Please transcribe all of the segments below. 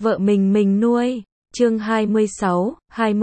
Vợ mình nuôi. Chương 26,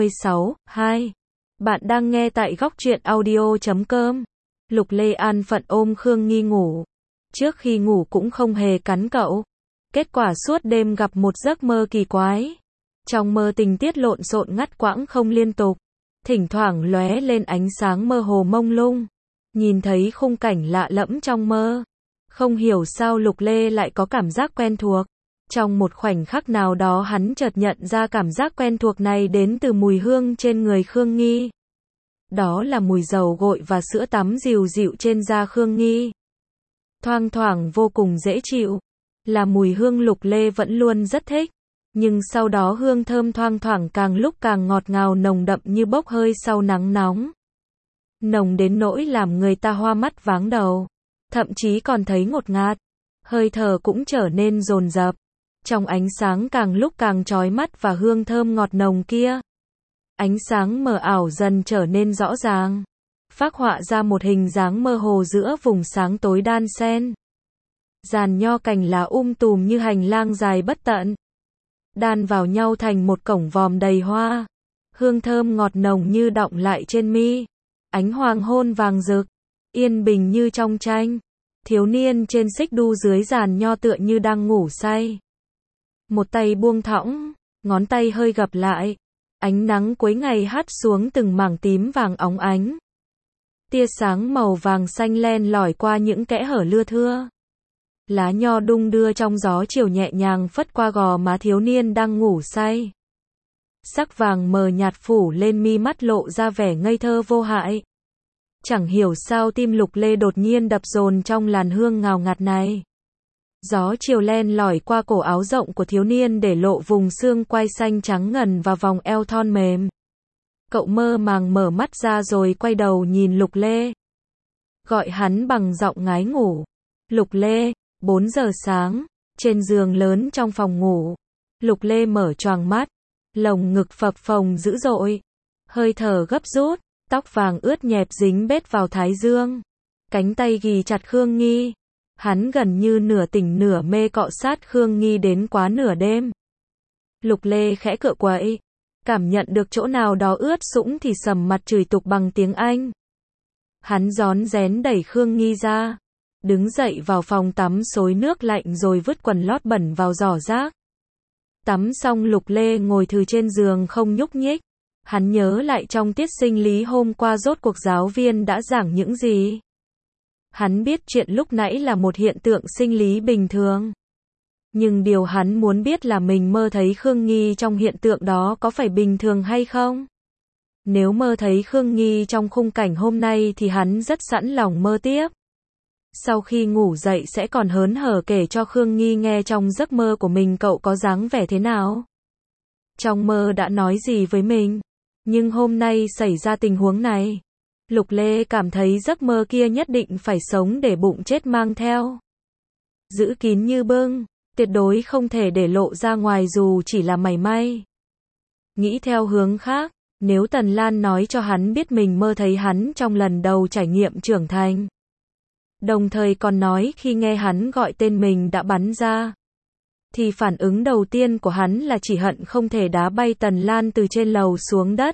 2. Bạn đang nghe tại góc truyện audio.com. Lục Lê an phận ôm Khương Nghi ngủ. Trước khi ngủ cũng không hề cắn cậu. Kết quả suốt đêm gặp một giấc mơ kỳ quái. Trong mơ tình tiết lộn xộn ngắt quãng không liên tục. Thỉnh thoảng lóe lên ánh sáng mơ hồ mông lung. Nhìn thấy khung cảnh lạ lẫm trong mơ. Không hiểu sao Lục Lê lại có cảm giác quen thuộc. Trong một khoảnh khắc nào đó hắn chợt nhận ra cảm giác quen thuộc này đến từ mùi hương trên người Khương Nghi. Đó là mùi dầu gội và sữa tắm dịu dịu trên da Khương Nghi. Thoang thoảng vô cùng dễ chịu. Là mùi hương Lục Lê vẫn luôn rất thích. Nhưng sau đó hương thơm thoang thoảng càng lúc càng ngọt ngào nồng đậm như bốc hơi sau nắng nóng. Nồng đến nỗi làm người ta hoa mắt váng đầu. Thậm chí còn thấy ngột ngạt. Hơi thở cũng trở nên dồn dập. Trong ánh sáng càng lúc càng chói mắt và hương thơm ngọt nồng kia. Ánh sáng mờ ảo dần trở nên rõ ràng. Phác họa ra một hình dáng mơ hồ giữa vùng sáng tối đan xen. Giàn nho cành lá tùm như hành lang dài bất tận. Đan vào nhau thành một cổng vòm đầy hoa. Hương thơm ngọt nồng như đọng lại trên mi. Ánh hoàng hôn vàng rực. Yên bình như trong tranh. Thiếu niên trên xích đu dưới giàn nho tựa như đang ngủ say. Một tay buông thõng, ngón tay hơi gập lại. Ánh nắng cuối ngày hắt xuống từng mảng tím vàng óng ánh. Tia sáng màu vàng xanh len lỏi qua những kẽ hở lưa thưa. Lá nho đung đưa trong gió chiều nhẹ nhàng phất qua gò má thiếu niên đang ngủ say. Sắc vàng mờ nhạt phủ lên mi mắt lộ ra vẻ ngây thơ vô hại. Chẳng hiểu sao tim Lục Lê đột nhiên đập dồn trong làn hương ngào ngạt này. Gió chiều len lỏi qua cổ áo rộng của thiếu niên để lộ vùng xương quai xanh trắng ngần và vòng eo thon mềm. Cậu mơ màng mở mắt ra rồi quay đầu nhìn Lục Lê. Gọi hắn bằng giọng ngái ngủ. Lục Lê, 4 giờ sáng, trên giường lớn trong phòng ngủ. Lục Lê mở choàng mắt, lồng ngực phập phồng dữ dội. Hơi thở gấp rút, tóc vàng ướt nhẹp dính bết vào thái dương. Cánh tay ghì chặt Khương Nghi. Hắn gần như nửa tỉnh nửa mê cọ sát Khương Nghi đến quá nửa đêm. Lục Lê khẽ cựa quậy. Cảm nhận được chỗ nào đó ướt sũng thì sầm mặt chửi tục bằng tiếng Anh. Hắn rón rén đẩy Khương Nghi ra. Đứng dậy vào phòng tắm xối nước lạnh rồi vứt quần lót bẩn vào giỏ rác. Tắm xong Lục Lê ngồi thừ trên giường không nhúc nhích. Hắn nhớ lại trong tiết sinh lý hôm qua rốt cuộc giáo viên đã giảng những gì. Hắn biết chuyện lúc nãy là một hiện tượng sinh lý bình thường. Nhưng điều hắn muốn biết là mình mơ thấy Khương Nghi trong hiện tượng đó có phải bình thường hay không? Nếu mơ thấy Khương Nghi trong khung cảnh hôm nay thì hắn rất sẵn lòng mơ tiếp. Sau khi ngủ dậy sẽ còn hớn hở kể cho Khương Nghi nghe trong giấc mơ của mình cậu có dáng vẻ thế nào. Trong mơ đã nói gì với mình. Nhưng hôm nay xảy ra tình huống này. Lục Lê cảm thấy giấc mơ kia nhất định phải sống để bụng chết mang theo. Giữ kín như bưng, tuyệt đối không thể để lộ ra ngoài dù chỉ là mảy may. Nghĩ theo hướng khác, nếu Tần Lan nói cho hắn biết mình mơ thấy hắn trong lần đầu trải nghiệm trưởng thành. Đồng thời còn nói khi nghe hắn gọi tên mình đã bắn ra. Thì phản ứng đầu tiên của hắn là chỉ hận không thể đá bay Tần Lan từ trên lầu xuống đất.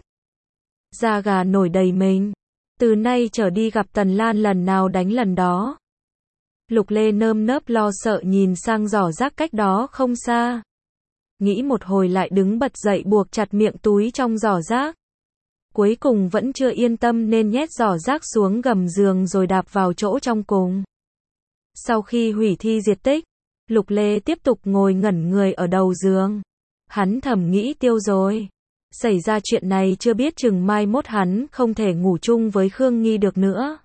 Da gà nổi đầy mình. Từ nay trở đi gặp Tần Lan lần nào đánh lần đó. Lục Lê nơm nớp lo sợ nhìn sang giỏ rác cách đó không xa. Nghĩ một hồi lại đứng bật dậy buộc chặt miệng túi trong giỏ rác. Cuối cùng vẫn chưa yên tâm nên nhét giỏ rác xuống gầm giường rồi đạp vào chỗ trong cùng. Sau khi hủy thi diệt tích, Lục Lê tiếp tục ngồi ngẩn người ở đầu giường. Hắn thầm nghĩ tiêu rồi. Xảy ra chuyện này chưa biết chừng mai mốt hắn không thể ngủ chung với Khương Nghi được nữa.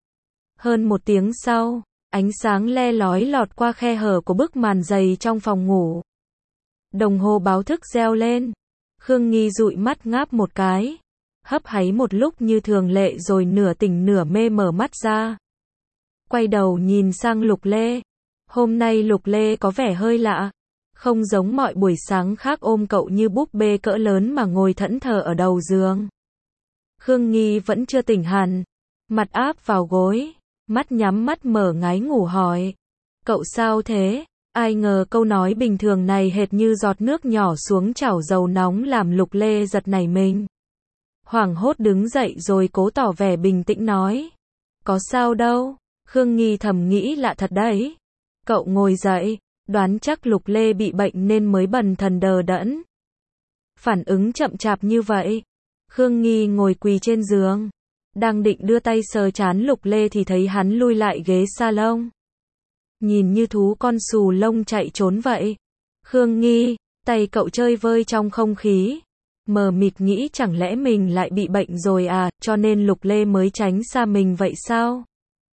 Hơn 1 tiếng sau, ánh sáng le lói lọt qua khe hở của bức màn dày trong phòng ngủ. Đồng hồ báo thức reo lên. Khương Nghi dụi mắt ngáp một cái. Hấp háy một lúc như thường lệ rồi nửa tỉnh nửa mê mở mắt ra. Quay đầu nhìn sang Lục Lê. Hôm nay Lục Lê có vẻ hơi lạ. Không giống mọi buổi sáng khác ôm cậu như búp bê cỡ lớn mà ngồi thẫn thờ ở đầu giường. Khương Nghi vẫn chưa tỉnh hẳn. Mặt áp vào gối. Mắt nhắm mắt mở ngái ngủ hỏi. Cậu sao thế? Ai ngờ câu nói bình thường này hệt như giọt nước nhỏ xuống chảo dầu nóng làm Lục Lê giật nảy mình. Hoảng hốt đứng dậy rồi cố tỏ vẻ bình tĩnh nói. Có sao đâu, Khương Nghi thầm nghĩ lạ thật đấy. Cậu ngồi dậy, đoán chắc Lục Lê bị bệnh nên mới bần thần đờ đẫn. Phản ứng chậm chạp như vậy. Khương Nghi ngồi quỳ trên giường. Đang định đưa tay sờ trán Lục Lê thì thấy hắn lui lại ghế salon. Nhìn như thú con xù lông chạy trốn vậy. Khương Nghi, tay cậu chơi vơi trong không khí. Mờ mịt nghĩ chẳng lẽ mình lại bị bệnh rồi à, cho nên Lục Lê mới tránh xa mình vậy sao?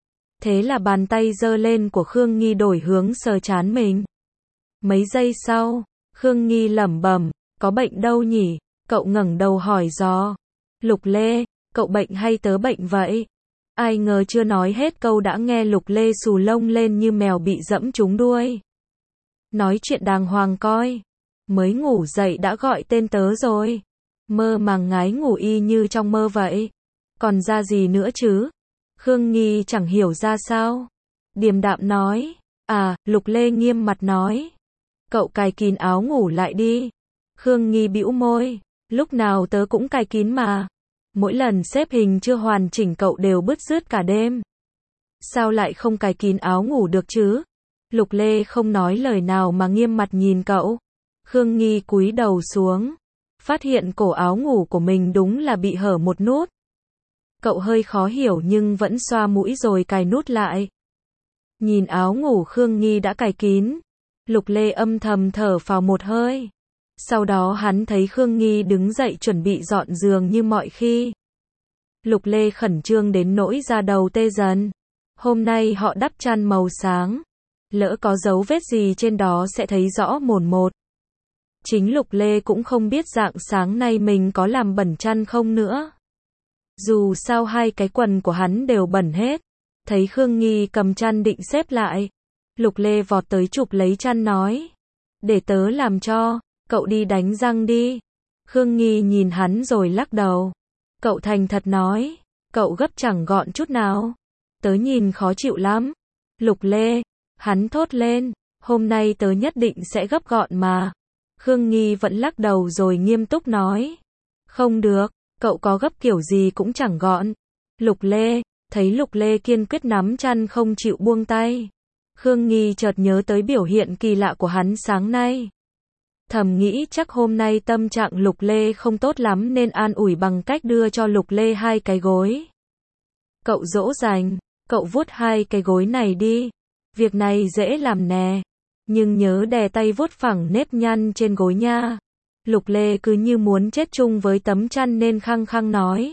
Thế là bàn tay giơ lên của Khương Nghi đổi hướng sờ trán mình. Mấy giây sau, Khương Nghi lẩm bẩm, có bệnh đâu nhỉ? Cậu ngẩng đầu hỏi dò. Lục Lê, cậu bệnh hay tớ bệnh vậy? Ai ngờ chưa nói hết câu đã nghe Lục Lê xù lông lên như mèo bị dẫm trúng đuôi. Nói chuyện đàng hoàng coi. Mới ngủ dậy đã gọi tên tớ rồi. Mơ màng ngái ngủ y như trong mơ vậy. Còn ra gì nữa chứ? Khương Nghi chẳng hiểu ra sao. Điềm đạm nói. À, Lục Lê nghiêm mặt nói. Cậu cài kín áo ngủ lại đi. Khương Nghi bĩu môi. Lúc nào tớ cũng cài kín mà. Mỗi lần xếp hình chưa hoàn chỉnh cậu đều bứt rứt cả đêm. Sao lại không cài kín áo ngủ được chứ? Lục Lê không nói lời nào mà nghiêm mặt nhìn cậu. Khương Nghi cúi đầu xuống. Phát hiện cổ áo ngủ của mình đúng là bị hở một nút. Cậu hơi khó hiểu nhưng vẫn xoa mũi rồi cài nút lại. Nhìn áo ngủ Khương Nghi đã cài kín. Lục Lê âm thầm thở phào một hơi. Sau đó hắn thấy Khương Nghi đứng dậy chuẩn bị dọn giường như mọi khi. Lục Lê khẩn trương đến nỗi da đầu tê dần. Hôm nay họ đắp chăn màu sáng. Lỡ có dấu vết gì trên đó sẽ thấy rõ mồn một. Chính Lục Lê cũng không biết rạng sáng nay mình có làm bẩn chăn không nữa. Dù sao hai cái quần của hắn đều bẩn hết. Thấy Khương Nghi cầm chăn định xếp lại. Lục Lê vọt tới chụp lấy chăn nói. Để tớ làm cho, cậu đi đánh răng đi. Khương Nghi nhìn hắn rồi lắc đầu. Cậu thành thật nói. Cậu gấp chẳng gọn chút nào. Tớ nhìn khó chịu lắm. Lục Lê, hắn thốt lên. Hôm nay tớ nhất định sẽ gấp gọn mà. Khương Nghi vẫn lắc đầu rồi nghiêm túc nói. Không được, cậu có gấp kiểu gì cũng chẳng gọn. Lục Lê, thấy Lục Lê kiên quyết nắm chăn không chịu buông tay. Khương Nghi chợt nhớ tới biểu hiện kỳ lạ của hắn sáng nay. Thầm nghĩ chắc hôm nay tâm trạng Lục Lê không tốt lắm nên an ủi bằng cách đưa cho Lục Lê hai cái gối. Cậu dỗ dành, cậu vuốt hai cái gối này đi. Việc này dễ làm nè. Nhưng nhớ đè tay vuốt phẳng nếp nhăn trên gối nha. Lục Lê cứ như muốn chết chung với tấm chăn nên khăng khăng nói.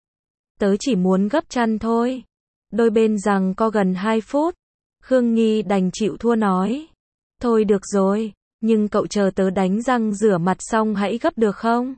Tớ chỉ muốn gấp chăn thôi. Đôi bên giằng co gần 2 phút. Khương Nghi đành chịu thua nói. Thôi được rồi, nhưng cậu chờ tớ đánh răng rửa mặt xong hãy gấp được không?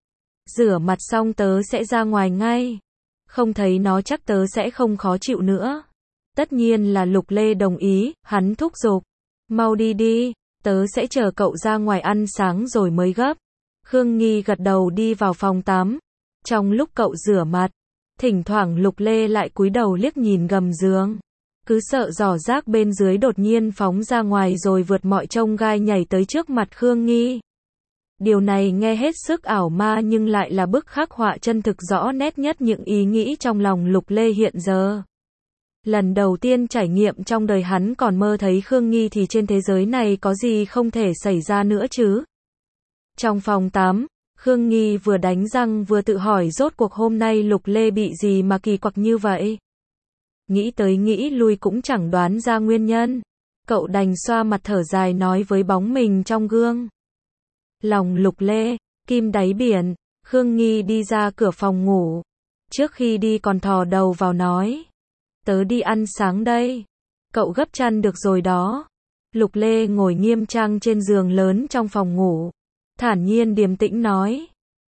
Rửa mặt xong tớ sẽ ra ngoài ngay. Không thấy nó chắc tớ sẽ không khó chịu nữa. Tất nhiên là Lục Lê đồng ý, hắn thúc giục. Mau đi đi, tớ sẽ chờ cậu ra ngoài ăn sáng rồi mới gấp. Khương Nghi gật đầu đi vào phòng tắm. Trong lúc cậu rửa mặt, thỉnh thoảng Lục Lê lại cúi đầu liếc nhìn gầm giường. Cứ sợ giỏ rác bên dưới đột nhiên phóng ra ngoài rồi vượt mọi chông gai nhảy tới trước mặt Khương Nghi. Điều này nghe hết sức ảo ma nhưng lại là bức khắc họa chân thực rõ nét nhất những ý nghĩ trong lòng Lục Lê hiện giờ. Lần đầu tiên trải nghiệm trong đời hắn còn mơ thấy Khương Nghi thì trên thế giới này có gì không thể xảy ra nữa chứ. Trong phòng tắm, Khương Nghi vừa đánh răng vừa tự hỏi rốt cuộc hôm nay Lục Lê bị gì mà kỳ quặc như vậy. Nghĩ tới nghĩ lui cũng chẳng đoán ra nguyên nhân. Cậu đành xoa mặt thở dài nói với bóng mình trong gương. Lòng Lục Lê, kim đáy biển, Khương Nghi đi ra cửa phòng ngủ. Trước khi đi còn thò đầu vào nói. Tớ đi ăn sáng đây. Cậu gấp chăn được rồi đó. Lục Lê ngồi nghiêm trang trên giường lớn trong phòng ngủ. Thản nhiên điềm tĩnh nói.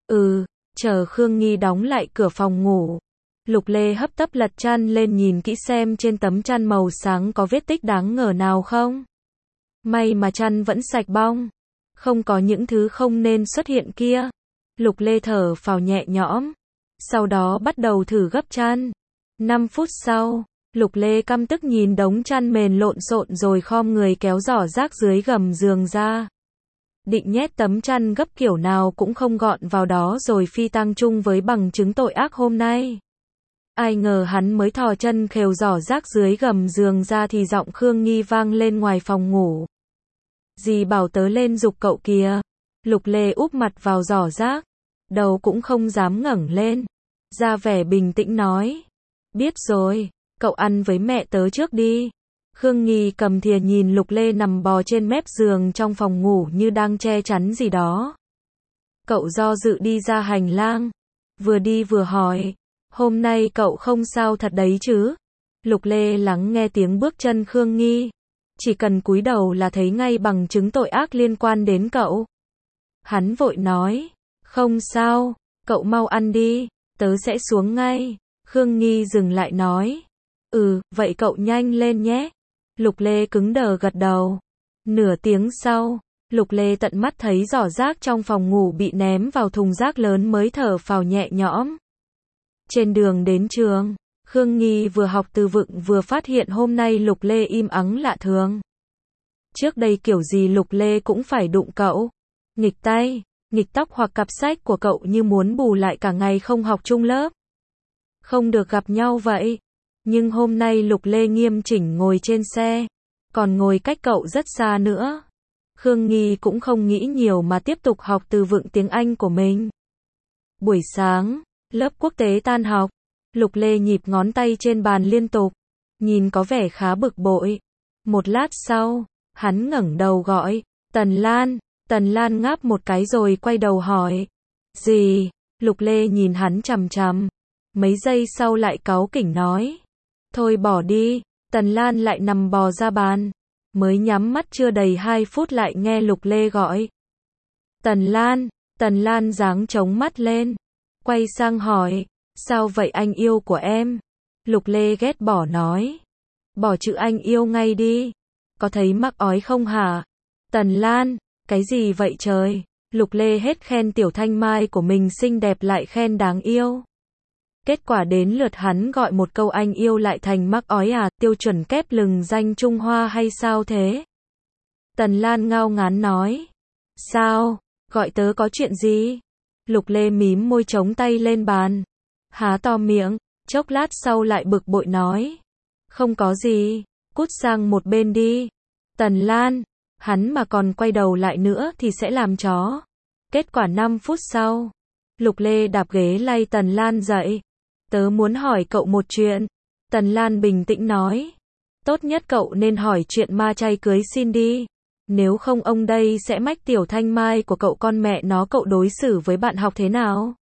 Chờ Khương Nghi đóng lại cửa phòng ngủ. Lục Lê hấp tấp lật chăn lên nhìn kỹ xem trên tấm chăn màu sáng có vết tích đáng ngờ nào không. May mà chăn vẫn sạch bong. Không có những thứ không nên xuất hiện kia. Lục Lê thở phào nhẹ nhõm. Sau đó bắt đầu thử gấp chăn. 5 phút sau, Lục Lê căm tức nhìn đống chăn mền lộn xộn rồi khom người kéo giỏ rác dưới gầm giường ra. Định nhét tấm chăn gấp kiểu nào cũng không gọn vào đó rồi phi tang chung với bằng chứng tội ác hôm nay. Ai ngờ hắn mới thò chân khều giỏ rác dưới gầm giường ra thì giọng Khương Nghi vang lên ngoài phòng ngủ. Dì bảo tớ lên giục cậu kìa. Lục Lê úp mặt vào giỏ rác, đầu cũng không dám ngẩng lên, ra vẻ bình tĩnh nói. Biết rồi, cậu ăn với mẹ tớ trước đi. Khương Nghi cầm thìa nhìn Lục Lê nằm bò trên mép giường trong phòng ngủ như đang che chắn gì đó. Cậu do dự đi ra hành lang, vừa đi vừa hỏi, hôm nay cậu không sao thật đấy chứ? Lục Lê lắng nghe tiếng bước chân Khương Nghi, chỉ cần cúi đầu là thấy ngay bằng chứng tội ác liên quan đến cậu. Hắn vội nói, không sao, cậu mau ăn đi, tớ sẽ xuống ngay. Khương Nghi dừng lại nói, vậy cậu nhanh lên nhé. Lục Lê cứng đờ gật đầu. Nửa tiếng sau, Lục Lê tận mắt thấy giỏ rác trong phòng ngủ bị ném vào thùng rác lớn mới thở phào nhẹ nhõm. Trên đường đến trường, Khương Nghi vừa học từ vựng vừa phát hiện hôm nay Lục Lê im ắng lạ thường. Trước đây kiểu gì Lục Lê cũng phải đụng cậu. Nghịch tay, nghịch tóc hoặc cặp sách của cậu như muốn bù lại cả ngày không học chung lớp. Không được gặp nhau vậy. Nhưng hôm nay Lục Lê nghiêm chỉnh ngồi trên xe, còn ngồi cách cậu rất xa nữa. Khương Nghi cũng không nghĩ nhiều mà tiếp tục học từ vựng tiếng Anh của mình. Buổi sáng, lớp quốc tế tan học, Lục Lê nhịp ngón tay trên bàn liên tục, nhìn có vẻ khá bực bội. Một lát sau, hắn ngẩng đầu gọi, Tần Lan. Tần Lan ngáp một cái rồi quay đầu hỏi, gì? Lục Lê nhìn hắn chằm chằm, mấy giây sau lại cáu kỉnh nói, thôi bỏ đi. Tần Lan lại nằm bò ra bàn, mới nhắm mắt chưa đầy 2 phút lại nghe Lục Lê gọi. Tần Lan. Tần Lan giáng trống mắt lên, quay sang hỏi, sao vậy anh yêu của em? Lục Lê ghét bỏ nói, bỏ chữ anh yêu ngay đi, có thấy mắc ói không hả? Tần Lan, cái gì vậy trời? Lục Lê hết khen Tiểu Thanh Mai của mình xinh đẹp lại khen đáng yêu. Kết quả đến lượt hắn gọi một câu anh yêu lại thành mắc ói à, tiêu chuẩn kép lừng danh Trung Hoa hay sao thế? Tần Lan ngao ngán nói, sao, gọi tớ có chuyện gì? Lục Lê mím môi chống tay lên bàn, há to miệng, chốc lát sau lại bực bội nói, không có gì, cút sang một bên đi. Tần Lan, hắn mà còn quay đầu lại nữa thì sẽ làm chó. Kết quả 5 phút sau, Lục Lê đạp ghế lay Tần Lan dậy. Tớ muốn hỏi cậu một chuyện. Tần Lan bình tĩnh nói, tốt nhất cậu nên hỏi chuyện ma chay cưới xin đi. Nếu không ông đây sẽ mách Tiểu Thanh Mai của cậu con mẹ nó cậu đối xử với bạn học thế nào.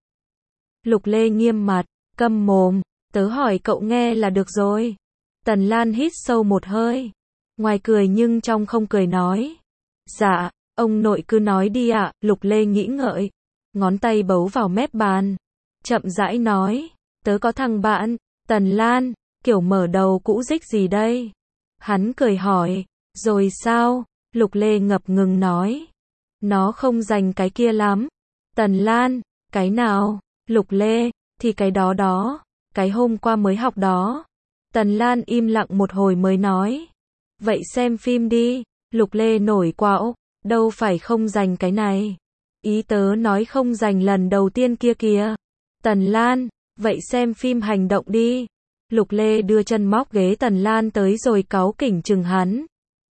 Lục Lê nghiêm mặt, câm mồm, tớ hỏi cậu nghe là được rồi. Tần Lan hít sâu một hơi, ngoài cười nhưng trong không cười nói, dạ, ông nội cứ nói đi ạ. Lục Lê nghĩ ngợi, ngón tay bấu vào mép bàn, chậm rãi nói, tớ có thằng bạn. Tần Lan, kiểu mở đầu cũ dích gì đây? Hắn cười hỏi, rồi sao? Lục Lê ngập ngừng nói, nó không dành cái kia lắm. Tần Lan, cái nào? Lục Lê, thì cái đó đó, cái hôm qua mới học đó. Tần Lan im lặng một hồi mới nói, vậy xem phim đi. Lục Lê nổi quạo, đâu phải không dành cái này. Ý tớ nói không dành lần đầu tiên kia kìa. Tần Lan, vậy xem phim hành động đi. Lục Lê đưa chân móc ghế Tần Lan tới rồi cáu kỉnh chừng hắn.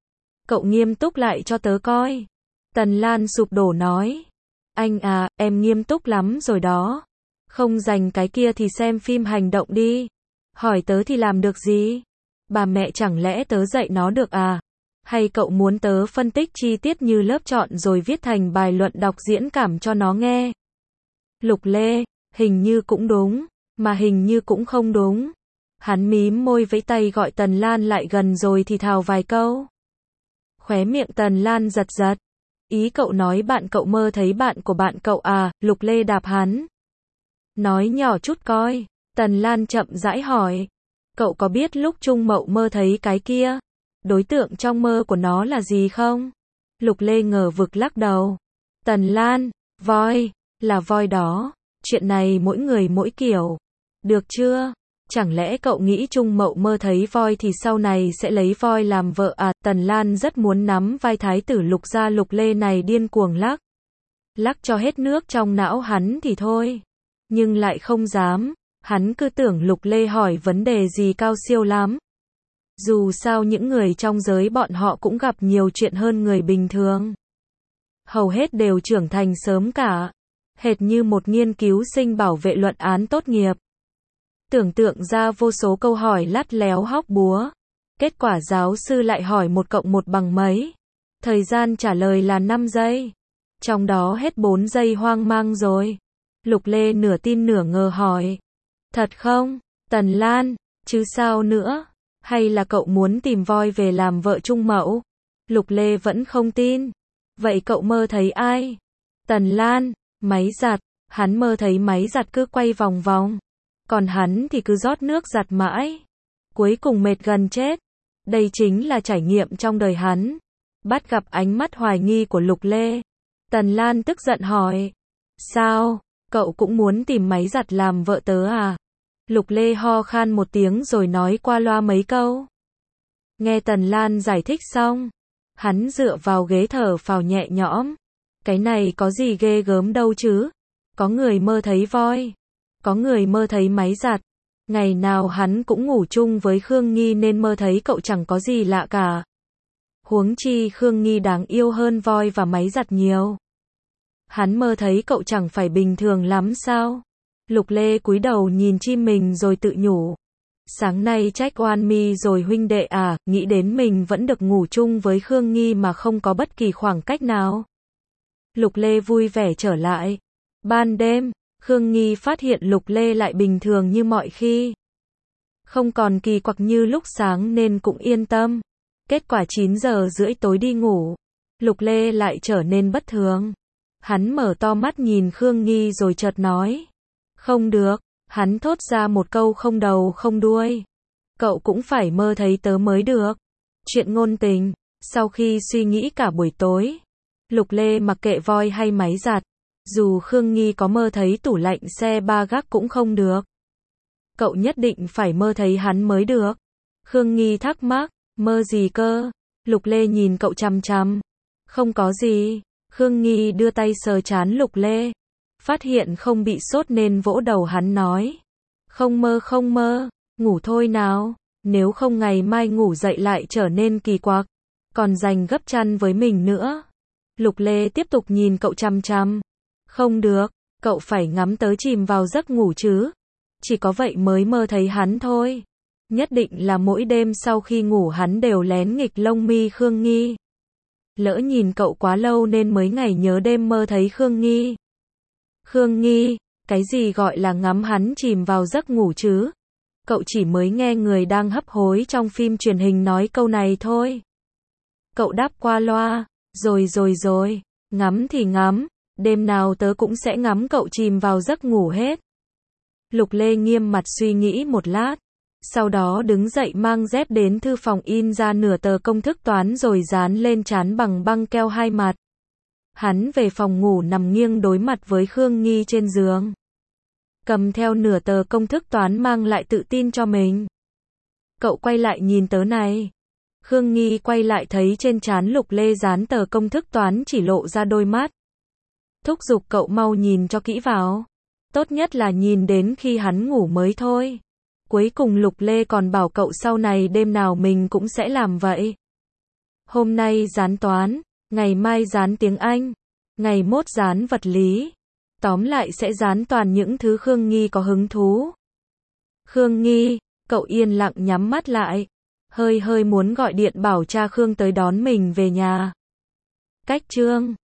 Cậu nghiêm túc lại cho tớ coi. Tần Lan sụp đổ nói, anh à, em nghiêm túc lắm rồi đó. Không dành cái kia thì xem phim hành động đi. Hỏi tớ thì làm được gì? Bà mẹ chẳng lẽ tớ dạy nó được à? Hay cậu muốn tớ phân tích chi tiết như lớp chọn rồi viết thành bài luận đọc diễn cảm cho nó nghe? Lục Lê, hình như cũng đúng, mà hình như cũng không đúng. Hắn mím môi vẫy tay gọi Tần Lan lại gần rồi thì thào vài câu. Khóe miệng Tần Lan giật giật. Ý cậu nói bạn cậu mơ thấy bạn của bạn cậu à? Lục Lê đạp hắn. Nói nhỏ chút coi. Tần Lan chậm rãi hỏi. Cậu có biết lúc Trung Mậu mơ thấy cái kia, đối tượng trong mơ của nó là gì không? Lục Lê ngờ vực lắc đầu. Tần Lan, voi, là voi đó. Chuyện này mỗi người mỗi kiểu. Được chưa? Chẳng lẽ cậu nghĩ Trung Mậu mơ thấy voi thì sau này sẽ lấy voi làm vợ à? Tần Lan rất muốn nắm vai thái tử Lục gia Lục Lê này điên cuồng lắc. Lắc cho hết nước trong não hắn thì thôi. Nhưng lại không dám. Hắn cứ tưởng Lục Lê hỏi vấn đề gì cao siêu lắm. Dù sao những người trong giới bọn họ cũng gặp nhiều chuyện hơn người bình thường. Hầu hết đều trưởng thành sớm cả. Hệt như một nghiên cứu sinh bảo vệ luận án tốt nghiệp. Tưởng tượng ra vô số câu hỏi lắt léo hóc búa. Kết quả giáo sư lại hỏi 1 cộng 1 bằng mấy. Thời gian trả lời là 5 giây. Trong đó hết 4 giây hoang mang rồi. Lục Lê nửa tin nửa ngờ hỏi. Thật không? Tần Lan, chứ sao nữa? Hay là cậu muốn tìm voi về làm vợ Trung Mậu? Lục Lê vẫn không tin. Vậy cậu mơ thấy ai? Tần Lan, máy giặt. Hắn mơ thấy máy giặt cứ quay vòng vòng. Còn hắn thì cứ rót nước giặt mãi. Cuối cùng mệt gần chết. Đây chính là trải nghiệm trong đời hắn. Bắt gặp ánh mắt hoài nghi của Lục Lê. Tần Lan tức giận hỏi. Sao? Cậu cũng muốn tìm máy giặt làm vợ tớ à? Lục Lê ho khan một tiếng rồi nói qua loa mấy câu. Nghe Tần Lan giải thích xong. Hắn dựa vào ghế thở phào nhẹ nhõm. Cái này có gì ghê gớm đâu chứ? Có người mơ thấy voi. Có người mơ thấy máy giặt. Ngày nào hắn cũng ngủ chung với Khương Nghi nên mơ thấy cậu chẳng có gì lạ cả. Huống chi Khương Nghi đáng yêu hơn voi và máy giặt nhiều. Hắn mơ thấy cậu chẳng phải bình thường lắm sao? Lục Lê cúi đầu nhìn chim mình rồi tự nhủ. Sáng nay trách oan mi rồi huynh đệ à, nghĩ đến mình vẫn được ngủ chung với Khương Nghi mà không có bất kỳ khoảng cách nào. Lục Lê vui vẻ trở lại. Ban đêm, Khương Nghi phát hiện Lục Lê lại bình thường như mọi khi. Không còn kỳ quặc như lúc sáng nên cũng yên tâm. Kết quả 9 giờ rưỡi tối đi ngủ. Lục Lê lại trở nên bất thường. Hắn mở to mắt nhìn Khương Nghi rồi chợt nói. Không được, hắn thốt ra một câu không đầu không đuôi. Cậu cũng phải mơ thấy tớ mới được. Chuyện ngôn tình. Sau khi suy nghĩ cả buổi tối, Lục Lê mặc kệ voi hay máy giặt. Dù Khương Nghi có mơ thấy tủ lạnh xe ba gác cũng không được. Cậu nhất định phải mơ thấy hắn mới được. Khương Nghi thắc mắc, mơ gì cơ? Lục Lê nhìn cậu chằm chằm. Không có gì. Khương Nghi đưa tay sờ trán Lục Lê. Phát hiện không bị sốt nên vỗ đầu hắn nói. Không mơ, ngủ thôi nào. Nếu không ngày mai ngủ dậy lại trở nên kỳ quặc. Còn giành gấp chăn với mình nữa. Lục Lê tiếp tục nhìn cậu chằm chằm. Không được, cậu phải ngắm tớ chìm vào giấc ngủ chứ. Chỉ có vậy mới mơ thấy hắn thôi. Nhất định là mỗi đêm sau khi ngủ hắn đều lén nghịch lông mi Khương Nghi. Lỡ nhìn cậu quá lâu nên mới ngày nhớ đêm mơ thấy Khương Nghi. Khương Nghi, cái gì gọi là ngắm hắn chìm vào giấc ngủ chứ? Cậu chỉ mới nghe người đang hấp hối trong phim truyền hình nói câu này thôi. Cậu đáp qua loa, rồi, ngắm thì ngắm, đêm nào tớ cũng sẽ ngắm cậu chìm vào giấc ngủ hết. Lục Lê nghiêm mặt suy nghĩ một lát. Sau đó đứng dậy mang dép đến thư phòng in ra nửa tờ công thức toán rồi dán lên trán bằng băng keo 2 mặt. Hắn về phòng ngủ nằm nghiêng đối mặt với Khương Nghi trên giường. Cầm theo nửa tờ công thức toán mang lại tự tin cho mình. Cậu quay lại nhìn tớ này. Khương Nghi quay lại thấy trên trán Lục Lê dán tờ công thức toán chỉ lộ ra đôi mắt. Thúc giục cậu mau nhìn cho kỹ vào. Tốt nhất là nhìn đến khi hắn ngủ mới thôi. Cuối cùng Lục Lê còn bảo cậu sau này đêm nào mình cũng sẽ làm vậy. Hôm nay dán toán, ngày mai dán tiếng Anh, ngày mốt dán vật lý. Tóm lại sẽ dán toàn những thứ Khương Nghi có hứng thú. Khương Nghi, cậu yên lặng nhắm mắt lại. Hơi muốn gọi điện bảo cha Khương tới đón mình về nhà. Cách chương